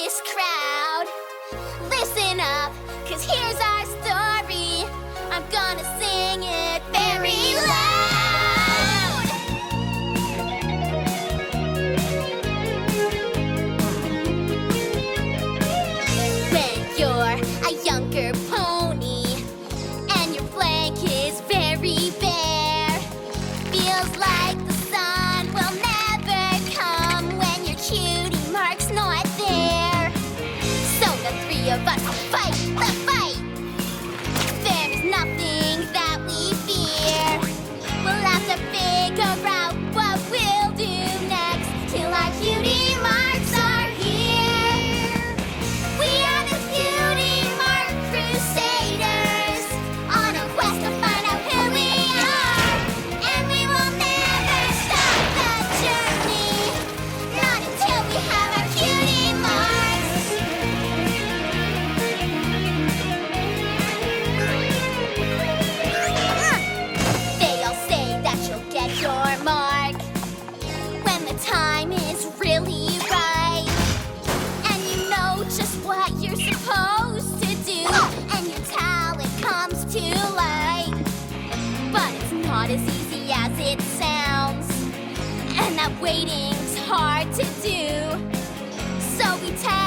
this crowd. Listen up, 'cause here's our story. I'm gonna sing it very loud. When you're a younger pony and your flank is very bare, feels like the sun will never come when your cutie mark's not there. So the three of us fight the fight. There is nothing that we fear. We'll have to figure out what we'll do next till our cutie marks are here. We are the Cutie Mark Crusaders on a quest to find out who we are. And we will never stop the journey, not until we have our cutie marks. They all say that you'll get your mark when the time is really right, and you know just what you're supposed to do, and your talent comes to light. But it's not as easy as it sounds, and that waiting's hard to do. So we tell